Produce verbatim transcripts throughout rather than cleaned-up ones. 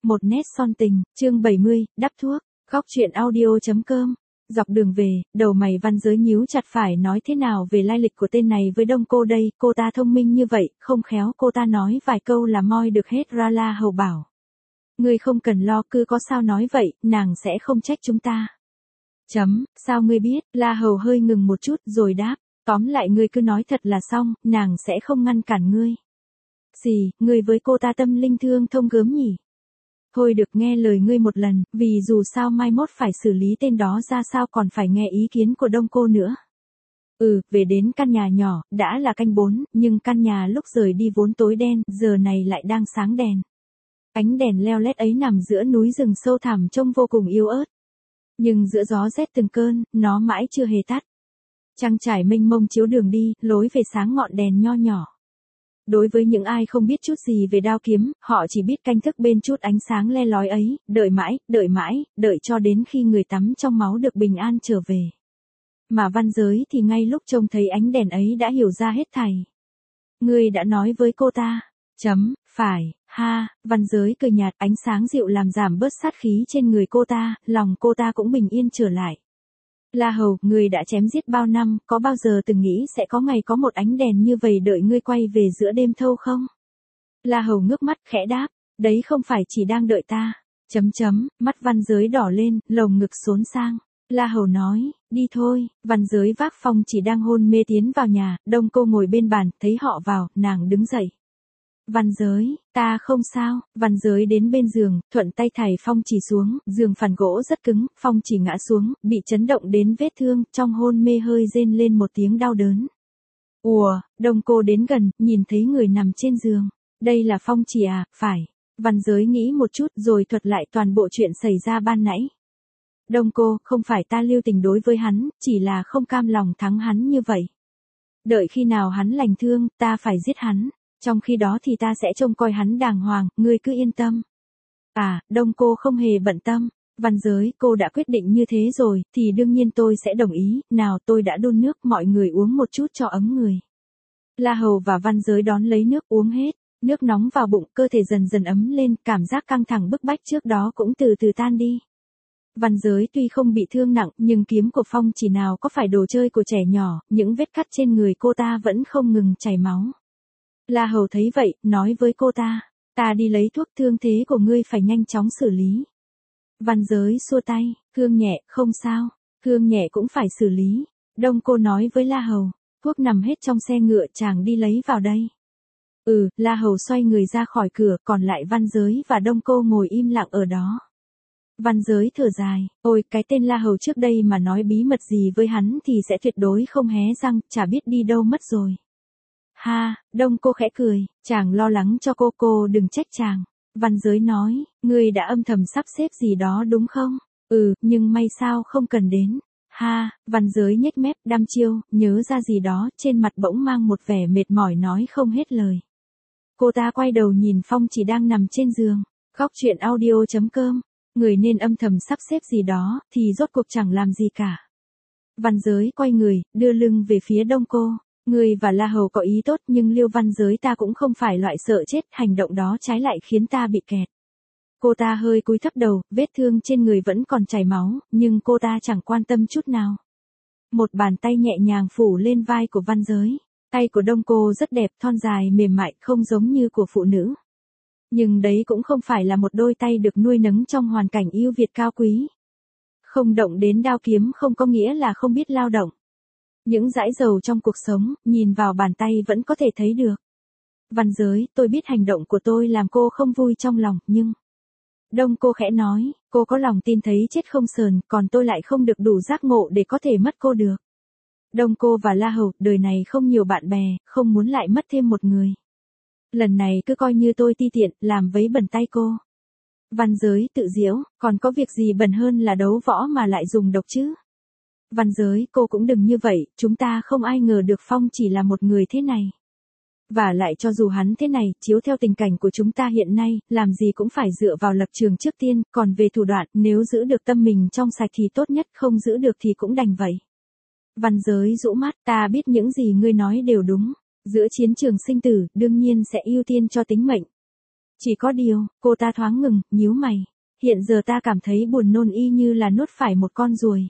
Một nét son tình, chương bảy mươi, đắp thuốc, góc truyện audio.com. Dọc đường về, đầu mày Văn Giới nhíu chặt phải nói thế nào về lai lịch của tên này với Đông Cô đây, cô ta thông minh như vậy, không khéo cô ta nói vài câu là moi được hết ra. La Hầu bảo. Ngươi không cần lo, cứ có sao nói vậy, nàng sẽ không trách chúng ta. Chấm, sao ngươi biết? La Hầu hơi ngừng một chút rồi đáp, tóm lại ngươi cứ nói thật là xong, nàng sẽ không ngăn cản ngươi. Gì, ngươi với cô ta tâm linh thương thông gớm nhỉ? Thôi được, nghe lời ngươi một lần, vì dù sao mai mốt phải xử lý tên đó ra sao còn phải nghe ý kiến của Đông Cô nữa. Ừ, về đến căn nhà nhỏ, đã là canh bốn, nhưng căn nhà lúc rời đi vốn tối đen, giờ này lại đang sáng đèn. Ánh đèn leo lét ấy nằm giữa núi rừng sâu thẳm trông vô cùng yếu ớt. Nhưng giữa gió rét từng cơn, nó mãi chưa hề tắt. Trăng trải mênh mông chiếu đường đi, lối về sáng ngọn đèn nho nhỏ. Đối với những ai không biết chút gì về đao kiếm, họ chỉ biết canh thức bên chút ánh sáng le lói ấy, đợi mãi, đợi mãi, đợi cho đến khi người tắm trong máu được bình an trở về. Mà Văn Giới thì ngay lúc trông thấy ánh đèn ấy đã hiểu ra hết thảy. Ngươi đã nói với cô ta. Chấm, phải, ha, Văn Giới cười nhạt, ánh sáng dịu làm giảm bớt sát khí trên người cô ta, lòng cô ta cũng bình yên trở lại. La Hầu, ngươi đã chém giết bao năm, có bao giờ từng nghĩ sẽ có ngày có một ánh đèn như vậy đợi ngươi quay về giữa đêm thâu không? La Hầu ngước mắt khẽ đáp, đấy không phải chỉ đang đợi ta. Chấm chấm, mắt Văn Giới đỏ lên, lồng ngực xốn sang. La Hầu nói, đi thôi. Văn Giới vác Phong Chỉ đang hôn mê tiến vào nhà, Đông Cô ngồi bên bàn, thấy họ vào, nàng đứng dậy. Văn Giới, ta không sao. Văn Giới đến bên giường, thuận tay thảy Phong Chỉ xuống, giường phản gỗ rất cứng, Phong Chỉ ngã xuống, bị chấn động đến vết thương, trong hôn mê hơi rên lên một tiếng đau đớn. Ùa, Đông Cô đến gần, nhìn thấy người nằm trên giường. Đây là Phong Chỉ à, phải. Văn Giới nghĩ một chút rồi thuật lại toàn bộ chuyện xảy ra ban nãy. Đông Cô, không phải ta lưu tình đối với hắn, chỉ là không cam lòng thắng hắn như vậy. Đợi khi nào hắn lành thương, ta phải giết hắn. Trong khi đó thì ta sẽ trông coi hắn đàng hoàng, ngươi cứ yên tâm. À, Đông Cô không hề bận tâm. Văn Giới, cô đã quyết định như thế rồi, thì đương nhiên tôi sẽ đồng ý, nào tôi đã đun nước, mọi người uống một chút cho ấm người. La Hầu và Văn Giới đón lấy nước uống hết, nước nóng vào bụng, cơ thể dần dần ấm lên, cảm giác căng thẳng bức bách trước đó cũng từ từ tan đi. Văn Giới tuy không bị thương nặng, nhưng kiếm của Phong Chỉ nào có phải đồ chơi của trẻ nhỏ, những vết cắt trên người cô ta vẫn không ngừng chảy máu. La Hầu thấy vậy, nói với cô ta, ta đi lấy thuốc, thương thế của ngươi phải nhanh chóng xử lý. Văn Giới xua tay, thương nhẹ, không sao, thương nhẹ cũng phải xử lý. Đông Cô nói với La Hầu, thuốc nằm hết trong xe ngựa, chàng đi lấy vào đây. Ừ, La Hầu xoay người ra khỏi cửa, còn lại Văn Giới và Đông Cô ngồi im lặng ở đó. Văn Giới thở dài, ôi cái tên La Hầu trước đây mà nói bí mật gì với hắn thì sẽ tuyệt đối không hé răng, chả biết đi đâu mất rồi. Ha, Đông Cô khẽ cười, chàng lo lắng cho cô, cô đừng trách chàng. Văn Giới nói, ngươi đã âm thầm sắp xếp gì đó đúng không? Ừ, nhưng may sao không cần đến. Ha, Văn Giới nhếch mép, đăm chiêu, nhớ ra gì đó, trên mặt bỗng mang một vẻ mệt mỏi nói không hết lời. Cô ta quay đầu nhìn Phong Chỉ đang nằm trên giường. Góc truyện audio.com. Người nên âm thầm sắp xếp gì đó, thì rốt cuộc chẳng làm gì cả. Văn Giới quay người, đưa lưng về phía Đông Cô. Ngươi và La Hầu có ý tốt nhưng Liêu Văn Giới ta cũng không phải loại sợ chết, hành động đó trái lại khiến ta bị kẹt. Cô ta hơi cúi thấp đầu, vết thương trên người vẫn còn chảy máu, nhưng cô ta chẳng quan tâm chút nào. Một bàn tay nhẹ nhàng phủ lên vai của Văn Giới. Tay của Đông Cô rất đẹp, thon dài, mềm mại, không giống như của phụ nữ. Nhưng đấy cũng không phải là một đôi tay được nuôi nấng trong hoàn cảnh yêu Việt cao quý. Không động đến đao kiếm không có nghĩa là không biết lao động. Những dãi dầu trong cuộc sống, nhìn vào bàn tay vẫn có thể thấy được. Văn Giới, tôi biết hành động của tôi làm cô không vui trong lòng, nhưng... Đông Cô khẽ nói, cô có lòng tin thấy chết không sờn, còn tôi lại không được đủ giác ngộ để có thể mất cô được. Đông Cô và La Hầu, đời này không nhiều bạn bè, không muốn lại mất thêm một người. Lần này cứ coi như tôi ti tiện, làm vấy bẩn tay cô. Văn Giới tự giễu, còn có việc gì bẩn hơn là đấu võ mà lại dùng độc chứ? Văn Giới, cô cũng đừng như vậy, chúng ta không ai ngờ được Phong Chỉ là một người thế này. Và lại cho dù hắn thế này, chiếu theo tình cảnh của chúng ta hiện nay, làm gì cũng phải dựa vào lập trường trước tiên, còn về thủ đoạn, nếu giữ được tâm mình trong sạch thì tốt nhất, không giữ được thì cũng đành vậy. Văn Giới rũ mắt, ta biết những gì ngươi nói đều đúng. Giữa chiến trường sinh tử, đương nhiên sẽ ưu tiên cho tính mệnh. Chỉ có điều, cô ta thoáng ngừng, nhíu mày. Hiện giờ ta cảm thấy buồn nôn y như là nuốt phải một con ruồi.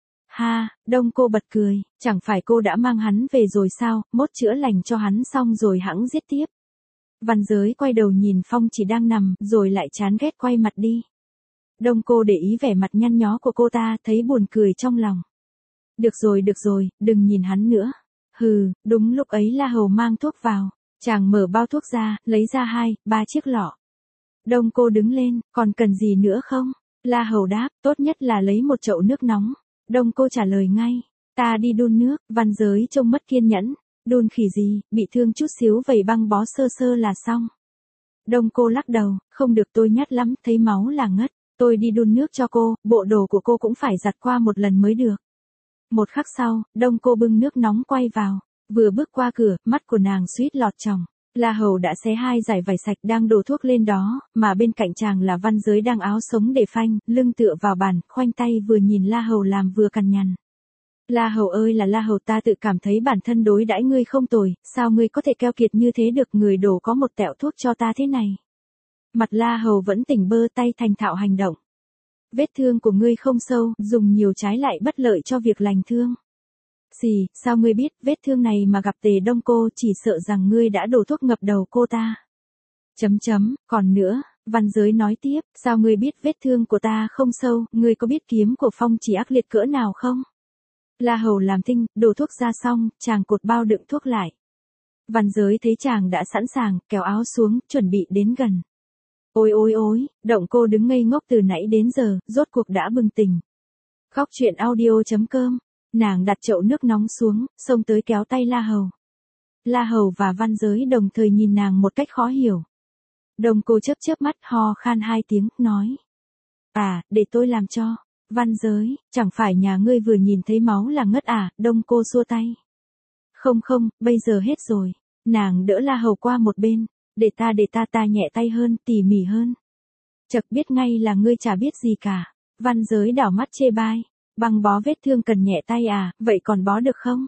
Ha, Đông cô bật cười, chẳng phải cô đã mang hắn về rồi sao, mốt chữa lành cho hắn xong rồi hẵng giết tiếp. Văn Giới quay đầu nhìn Phong Chỉ đang nằm, rồi lại chán ghét quay mặt đi. Đông cô để ý vẻ mặt nhăn nhó của cô ta, thấy buồn cười trong lòng. Được rồi được rồi, đừng nhìn hắn nữa. Hừ, đúng lúc ấy La Hầu mang thuốc vào. Chàng mở bao thuốc ra, lấy ra hai, ba chiếc lọ. Đông cô đứng lên, còn cần gì nữa không? La Hầu đáp, tốt nhất là lấy một chậu nước nóng. Đông cô trả lời ngay, ta đi đun nước. Văn Giới trông mất kiên nhẫn. Đun khỉ gì, bị thương chút xíu vẩy băng bó sơ sơ là xong. Đông cô lắc đầu, không được, tôi nhát lắm, thấy máu là ngất. Tôi đi đun nước cho cô, bộ đồ của cô cũng phải giặt qua một lần mới được. Một khắc sau, Đông cô bưng nước nóng quay vào. Vừa bước qua cửa, mắt của nàng suýt lọt tròng. La Hầu đã xé hai dải vải sạch đang đổ thuốc lên đó, mà bên cạnh chàng là Văn Giới đang áo sống để phanh, lưng tựa vào bàn, khoanh tay vừa nhìn La Hầu làm vừa cằn nhằn. La Hầu ơi là La Hầu, ta tự cảm thấy bản thân đối đãi ngươi không tồi, sao ngươi có thể keo kiệt như thế được, người đổ có một tẹo thuốc cho ta thế này. Mặt La Hầu vẫn tỉnh bơ, tay thành thạo hành động. Vết thương của ngươi không sâu, dùng nhiều trái lại bất lợi cho việc lành thương. Xì, sao ngươi biết, vết thương này mà gặp Tề Đông cô chỉ sợ rằng ngươi đã đổ thuốc ngập đầu cô ta. Chấm chấm, còn nữa, Văn Giới nói tiếp, sao ngươi biết vết thương của ta không sâu, ngươi có biết kiếm của Phong Chỉ ác liệt cỡ nào không? La Hầu làm thinh, đổ thuốc ra xong, chàng cột bao đựng thuốc lại. Văn Giới thấy chàng đã sẵn sàng, kéo áo xuống, chuẩn bị đến gần. Ôi ôi ôi, Động cô đứng ngây ngốc từ nãy đến giờ, rốt cuộc đã bừng tỉnh. Khóc chuyện audio chấm com. Nàng đặt chậu nước nóng xuống, xông tới kéo tay La Hầu. La Hầu và Văn Giới đồng thời nhìn nàng một cách khó hiểu. Đồng cô chớp chớp mắt, ho khan hai tiếng, nói. À, để tôi làm cho. Văn Giới, chẳng phải nhà ngươi vừa nhìn thấy máu là ngất à? Đông cô xua tay. Không không, bây giờ hết rồi. Nàng đỡ La Hầu qua một bên. Để ta để ta ta nhẹ tay hơn, tỉ mỉ hơn. Chợt biết ngay là ngươi chả biết gì cả. Văn Giới đảo mắt chê bai. Băng bó vết thương cần nhẹ tay à, vậy còn bó được không?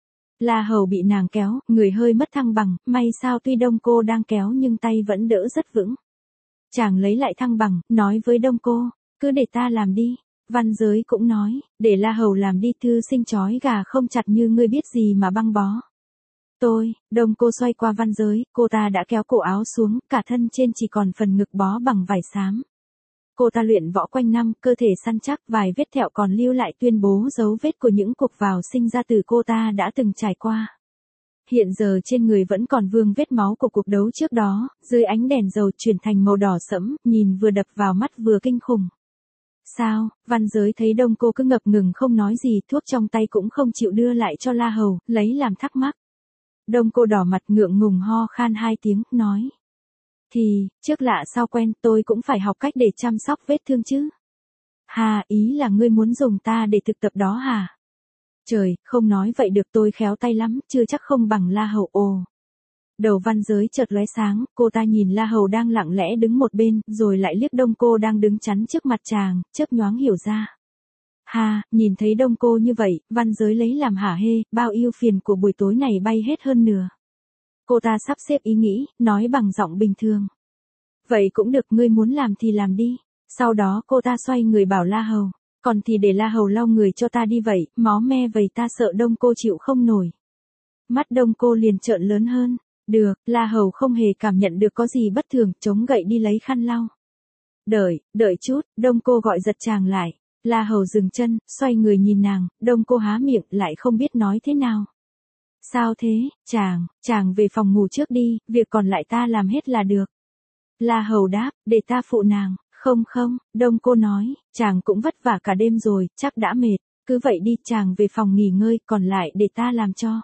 La Hầu bị nàng kéo, người hơi mất thăng bằng, may sao tuy Đông cô đang kéo nhưng tay vẫn đỡ rất vững. Chàng lấy lại thăng bằng, nói với Đông cô, cứ để ta làm đi. Văn Giới cũng nói, để La Hầu làm đi, thư sinh chói gà không chặt như ngươi biết gì mà băng bó. Tôi, Đông cô xoay qua Văn Giới, cô ta đã kéo cổ áo xuống, cả thân trên chỉ còn phần ngực bó bằng vải xám. Cô ta luyện võ quanh năm, cơ thể săn chắc, vài vết thẹo còn lưu lại tuyên bố dấu vết của những cuộc vào sinh ra từ cô ta đã từng trải qua. Hiện giờ trên người vẫn còn vương vết máu của cuộc đấu trước đó, dưới ánh đèn dầu chuyển thành màu đỏ sẫm, nhìn vừa đập vào mắt vừa kinh khủng. Sao? Văn Giới thấy Đông cô cứ ngập ngừng không nói gì, thuốc trong tay cũng không chịu đưa lại cho La Hầu, lấy làm thắc mắc. Đông cô đỏ mặt ngượng ngùng ho khan hai tiếng, nói. Thì, trước lạ sau quen, tôi cũng phải học cách để chăm sóc vết thương chứ. Hà, ý là ngươi muốn dùng ta để thực tập đó hả? Trời, không nói vậy được, tôi khéo tay lắm, chưa chắc không bằng La Hầu. Ồ. Đầu Văn Giới chợt lóe sáng, cô ta nhìn La Hầu đang lặng lẽ đứng một bên, rồi lại liếc Đông cô đang đứng chắn trước mặt chàng, chớp nhoáng hiểu ra. Hà, nhìn thấy Đông cô như vậy, Văn Giới lấy làm hả hê, bao ưu phiền của buổi tối này bay hết hơn nửa. Cô ta sắp xếp ý nghĩ, nói bằng giọng bình thường. Vậy cũng được, ngươi muốn làm thì làm đi. Sau đó cô ta xoay người bảo La Hầu, còn thì để La Hầu lau người cho ta đi vậy, máu me vầy ta sợ Đông cô chịu không nổi. Mắt Đông cô liền trợn lớn hơn. Được, La Hầu không hề cảm nhận được có gì bất thường, chống gậy đi lấy khăn lau. Đợi, đợi chút, Đông cô gọi giật chàng lại. La Hầu dừng chân, xoay người nhìn nàng, Đông cô há miệng, lại không biết nói thế nào. Sao thế, chàng, chàng về phòng ngủ trước đi, việc còn lại ta làm hết là được. La Hầu đáp, để ta phụ nàng. Không không, Đông cô nói, chàng cũng vất vả cả đêm rồi, chắc đã mệt, cứ vậy đi, chàng về phòng nghỉ ngơi, còn lại để ta làm cho.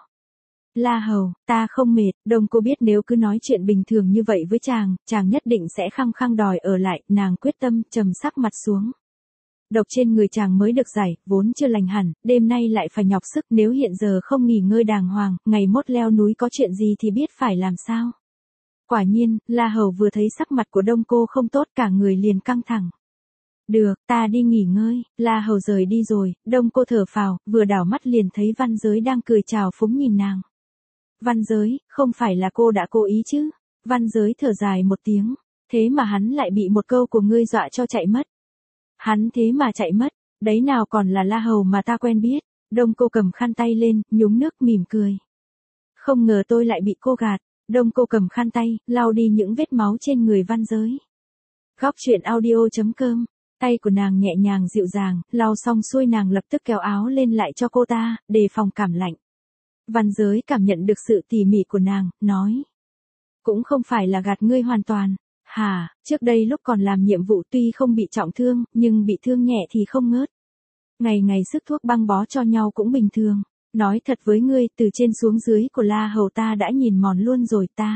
La Hầu, ta không mệt. Đông cô biết nếu cứ nói chuyện bình thường như vậy với chàng, chàng nhất định sẽ khăng khăng đòi ở lại, nàng quyết tâm, trầm sắc mặt xuống. Độc trên người chàng mới được giải, vốn chưa lành hẳn, đêm nay lại phải nhọc sức, nếu hiện giờ không nghỉ ngơi đàng hoàng, ngày mốt leo núi có chuyện gì thì biết phải làm sao. Quả nhiên, La Hầu vừa thấy sắc mặt của Đông cô không tốt, cả người liền căng thẳng. Được, ta đi nghỉ ngơi. La Hầu rời đi rồi, Đông cô thở phào, vừa đảo mắt liền thấy Văn Giới đang cười chào phúng nhìn nàng. Văn Giới, không phải là cô đã cố ý chứ? Văn Giới thở dài một tiếng. Thế mà hắn lại bị một câu của ngươi dọa cho chạy mất. Hắn thế mà chạy mất, đấy nào còn là La Hầu mà ta quen biết. Đông cô cầm khăn tay lên, nhúng nước mỉm cười. Không ngờ tôi lại bị cô gạt. Đông cô cầm khăn tay, lau đi những vết máu trên người Văn Giới. Góc truyện audio chấm com. Tay của nàng nhẹ nhàng dịu dàng, lau xong xuôi nàng lập tức kéo áo lên lại cho cô ta, đề phòng cảm lạnh. Văn Giới cảm nhận được sự tỉ mỉ của nàng, nói. Cũng không phải là gạt ngươi hoàn toàn. Hả, trước đây lúc còn làm nhiệm vụ tuy không bị trọng thương, nhưng bị thương nhẹ thì không ngớt. Ngày ngày sức thuốc băng bó cho nhau cũng bình thường. Nói thật với ngươi, từ trên xuống dưới của La Hầu ta đã nhìn mòn luôn rồi ta.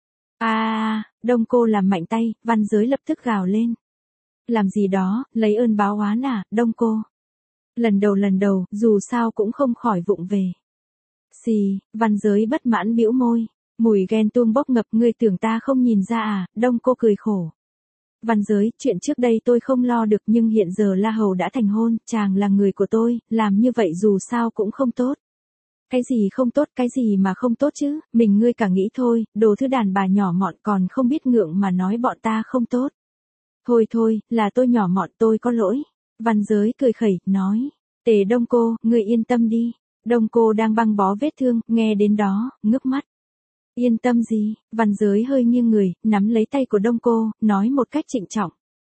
À, Đông cô làm mạnh tay, Văn Giới lập tức gào lên. Làm gì đó, lấy ơn báo oán à, Đông cô. Lần đầu lần đầu, dù sao cũng không khỏi vụng về. Xì, Văn Giới bất mãn bĩu môi. Mùi ghen tuông bốc ngập, ngươi tưởng ta không nhìn ra à, Đông cô cười khổ. Văn Giới, chuyện trước đây tôi không lo được nhưng hiện giờ La Hầu đã thành hôn, chàng là người của tôi, làm như vậy dù sao cũng không tốt. Cái gì không tốt, cái gì mà không tốt chứ, mình ngươi cả nghĩ thôi, đồ thứ đàn bà nhỏ mọn còn không biết ngượng mà nói bọn ta không tốt. Thôi thôi, là tôi nhỏ mọn, tôi có lỗi. Văn Giới cười khẩy, nói. Tề Đông cô, ngươi yên tâm đi. Đông cô đang băng bó vết thương, nghe đến đó, ngước mắt. Yên tâm gì, Văn Giới hơi nghiêng người, nắm lấy tay của Đông cô, nói một cách trịnh trọng.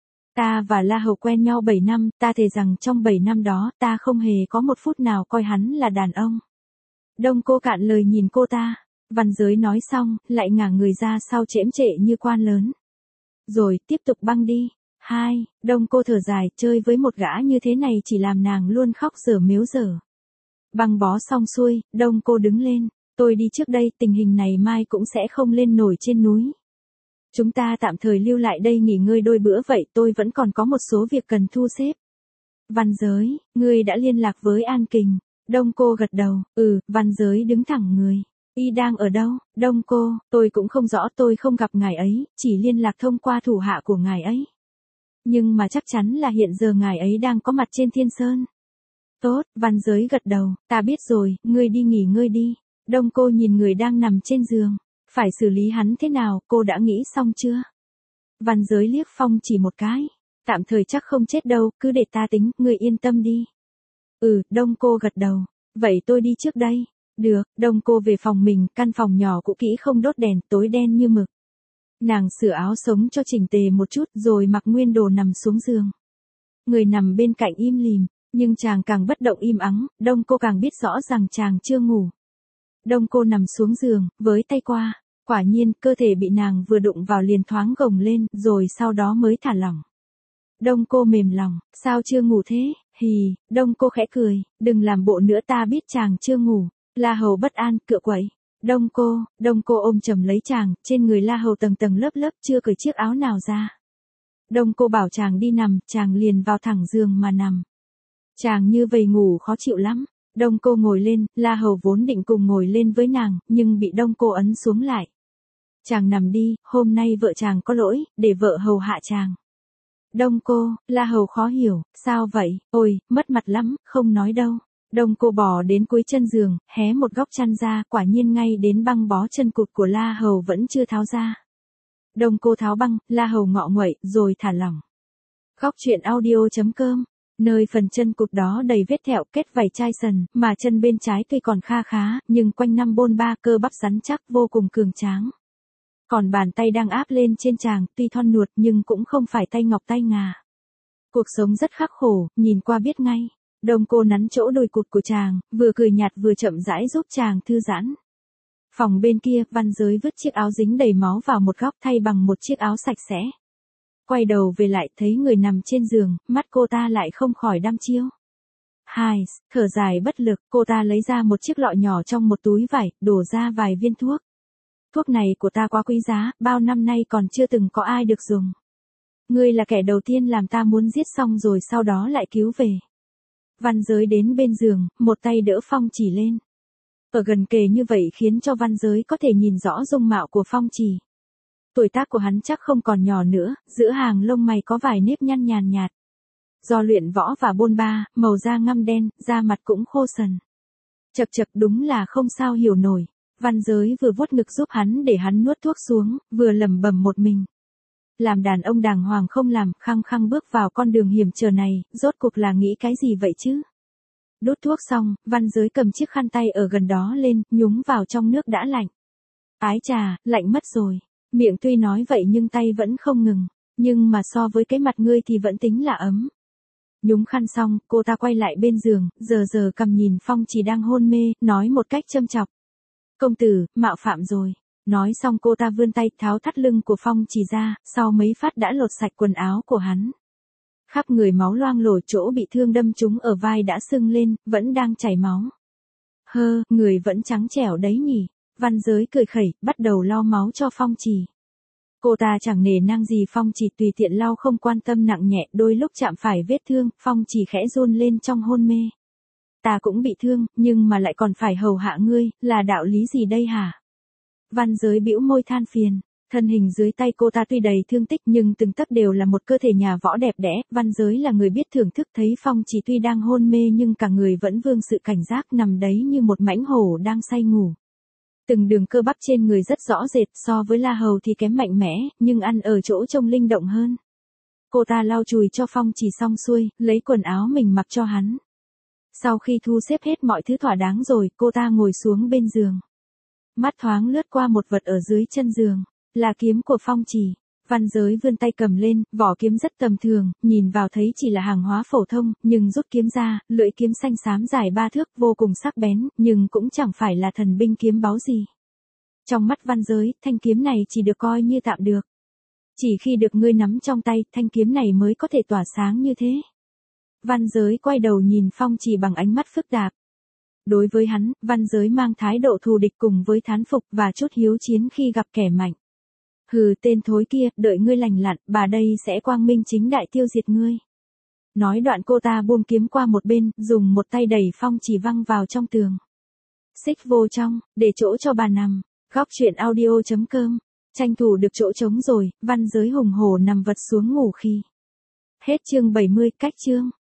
Ta và La Hầu quen nhau bảy năm, ta thề rằng trong bảy năm đó, ta không hề có một phút nào coi hắn là đàn ông. Đông cô cạn lời nhìn cô ta. Văn Giới nói xong, lại ngả người ra sau chễm trệ như quan lớn. Rồi, tiếp tục băng đi. Hai, Đông cô thở dài, chơi với một gã như thế này chỉ làm nàng luôn khóc dở mếu dở. Băng bó xong xuôi, Đông cô đứng lên. Tôi đi trước đây, tình hình này mai cũng sẽ không lên nổi trên núi. Chúng ta tạm thời lưu lại đây nghỉ ngơi đôi bữa vậy, tôi vẫn còn có một số việc cần thu xếp. Văn Giới, ngươi đã liên lạc với An Kình. Đông cô gật đầu, ừ, Văn Giới đứng thẳng người. Y đang ở đâu? Đông cô, tôi cũng không rõ, tôi không gặp ngài ấy, chỉ liên lạc thông qua thủ hạ của ngài ấy. Nhưng mà chắc chắn là hiện giờ ngài ấy đang có mặt trên Thiên Sơn. Tốt, Văn Giới gật đầu, ta biết rồi, ngươi đi nghỉ ngơi đi. Đông cô nhìn người đang nằm trên giường. Phải xử lý hắn thế nào, cô đã nghĩ xong chưa? Văn Giới liếc Phong chỉ một cái. Tạm thời chắc không chết đâu, cứ để ta tính, ngươi yên tâm đi. Ừ, Đông cô gật đầu. Vậy tôi đi trước đây. Được, Đông cô về phòng mình, căn phòng nhỏ cũ kỹ không đốt đèn, tối đen như mực. Nàng sửa áo sống cho chỉnh tề một chút rồi mặc nguyên đồ nằm xuống giường. Người nằm bên cạnh im lìm, nhưng chàng càng bất động im ắng, Đông cô càng biết rõ rằng chàng chưa ngủ. Đông cô nằm xuống giường, với tay qua. Quả nhiên, cơ thể bị nàng vừa đụng vào liền thoáng gồng lên, rồi sau đó mới thả lỏng. Đông cô mềm lòng, sao chưa ngủ thế? Hì, Đông cô khẽ cười, đừng làm bộ nữa, ta biết chàng chưa ngủ. La Hầu bất an, cựa quậy. Đông cô, Đông cô ôm chầm lấy chàng, trên người La Hầu tầng tầng lớp lớp chưa cởi chiếc áo nào ra. Đông cô bảo chàng đi nằm, chàng liền vào thẳng giường mà nằm. Chàng như vầy ngủ khó chịu lắm. Đông cô ngồi lên, La Hầu vốn định cùng ngồi lên với nàng, nhưng bị Đông cô ấn xuống lại. Chàng nằm đi, hôm nay vợ chàng có lỗi, để vợ hầu hạ chàng. Đông cô, La Hầu khó hiểu, sao vậy, ôi, mất mặt lắm, không nói đâu. Đông cô bò đến cuối chân giường, hé một góc chăn ra, quả nhiên ngay đến băng bó chân cụt của La Hầu vẫn chưa tháo ra. Đông cô tháo băng, La Hầu ngọ nguậy, rồi thả lỏng. Góc truyện audio chấm com. Nơi phần chân cụt đó đầy vết thẹo kết vảy chai sần, mà chân bên trái tuy còn kha khá, nhưng quanh năm bôn ba cơ bắp rắn chắc vô cùng cường tráng. Còn bàn tay đang áp lên trên chàng, tuy thon nuột nhưng cũng không phải tay ngọc tay ngà. Cuộc sống rất khắc khổ, nhìn qua biết ngay. Đông cô nắn chỗ đùi cụt của chàng, vừa cười nhạt vừa chậm rãi giúp chàng thư giãn. Phòng bên kia, Văn Giới vứt chiếc áo dính đầy máu vào một góc thay bằng một chiếc áo sạch sẽ. Quay đầu về lại thấy người nằm trên giường, mắt cô ta lại không khỏi đăm chiêu. Hai, thở dài bất lực, cô ta lấy ra một chiếc lọ nhỏ trong một túi vải, đổ ra vài viên thuốc. Thuốc này của ta quá quý giá, bao năm nay còn chưa từng có ai được dùng. Ngươi là kẻ đầu tiên làm ta muốn giết xong rồi sau đó lại cứu về. Văn Giới đến bên giường, một tay đỡ Phong Chỉ lên. Ở gần kề như vậy khiến cho Văn Giới có thể nhìn rõ dung mạo của Phong Chỉ. Tuổi tác của hắn chắc không còn nhỏ nữa, giữa hàng lông mày có vài nếp nhăn nhàn nhạt. Do luyện võ và bôn ba, màu da ngăm đen, da mặt cũng khô sần. Chật chật đúng là không sao hiểu nổi. Văn Giới vừa vuốt ngực giúp hắn để hắn nuốt thuốc xuống, vừa lẩm bẩm một mình. làm đàn ông đàng hoàng không làm, khăng khăng bước vào con đường hiểm trở này, rốt cuộc là nghĩ cái gì vậy chứ? Đốt thuốc xong, Văn Giới cầm chiếc khăn tay ở gần đó lên, nhúng vào trong nước đã lạnh. Ái chà, lạnh mất rồi. Miệng tuy nói vậy nhưng tay vẫn không ngừng. Nhưng mà so với cái mặt ngươi thì vẫn tính là ấm. Nhúng khăn xong, cô ta quay lại bên giường, giờ giờ cầm nhìn Phong Chỉ đang hôn mê, nói một cách châm chọc. Công tử, mạo phạm rồi. Nói xong cô ta vươn tay tháo thắt lưng của Phong Chỉ ra, sau mấy phát đã lột sạch quần áo của hắn. Khắp người máu loang lổ, chỗ bị thương đâm trúng ở vai đã sưng lên, vẫn đang chảy máu. Hơ, người vẫn trắng trẻo đấy nhỉ. Văn Giới cười khẩy, bắt đầu lau máu cho Phong Chỉ. Cô ta chẳng nể nang gì Phong Chỉ, tùy tiện lau không quan tâm nặng nhẹ, đôi lúc chạm phải vết thương, Phong Chỉ khẽ run lên trong hôn mê. Ta cũng bị thương, nhưng mà lại còn phải hầu hạ ngươi, là đạo lý gì đây hả? Văn Giới bĩu môi than phiền. Thân hình dưới tay cô ta tuy đầy thương tích nhưng từng tấc đều là một cơ thể nhà võ đẹp đẽ. Văn Giới là người biết thưởng thức, thấy Phong Chỉ tuy đang hôn mê nhưng cả người vẫn vương sự cảnh giác, nằm đấy như một mãnh hổ đang say ngủ. Từng đường cơ bắp trên người rất rõ rệt, so với La Hầu thì kém mạnh mẽ, nhưng ăn ở chỗ trông linh động hơn. Cô ta lau chùi cho Phong Chỉ xong xuôi, lấy quần áo mình mặc cho hắn. Sau khi thu xếp hết mọi thứ thỏa đáng rồi, cô ta ngồi xuống bên giường. Mắt thoáng lướt qua một vật ở dưới chân giường, là kiếm của Phong Chỉ. Văn Giới vươn tay cầm lên, vỏ kiếm rất tầm thường, nhìn vào thấy chỉ là hàng hóa phổ thông, nhưng rút kiếm ra, lưỡi kiếm xanh xám dài ba thước, vô cùng sắc bén, nhưng cũng chẳng phải là thần binh kiếm báu gì. Trong mắt Văn Giới, thanh kiếm này chỉ được coi như tạm được. Chỉ khi được ngươi nắm trong tay, thanh kiếm này mới có thể tỏa sáng như thế. Văn Giới quay đầu nhìn Phong Chỉ bằng ánh mắt phức tạp. Đối với hắn, Văn Giới mang thái độ thù địch cùng với thán phục và chút hiếu chiến khi gặp kẻ mạnh. Hừ, tên thối kia, đợi ngươi lành lặn, bà đây sẽ quang minh chính đại tiêu diệt ngươi. Nói đoạn cô ta buông kiếm qua một bên, dùng một tay đẩy Phong Chỉ văng vào trong tường. Xích vô trong, để chỗ cho bà nằm. Góc truyện audio chấm com. Tranh thủ được chỗ trống rồi, Văn Giới hùng hổ nằm vật xuống ngủ khi. Hết chương bảy mươi, cách chương.